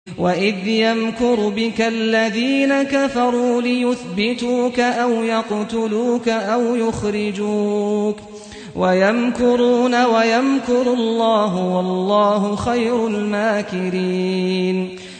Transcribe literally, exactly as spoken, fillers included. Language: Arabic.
وَإِذْ يَمْكُرُ بِكَ الَّذِينَ كَفَرُوا لِيُثْبِتُوكَ أَوْ يَقْتُلُوكَ أَوْ يُخْرِجُوكَ وَيَمْكُرُونَ وَيَمْكُرُ اللَّهُ وَاللَّهُ خَيْرُ الْمَاكِرِينَ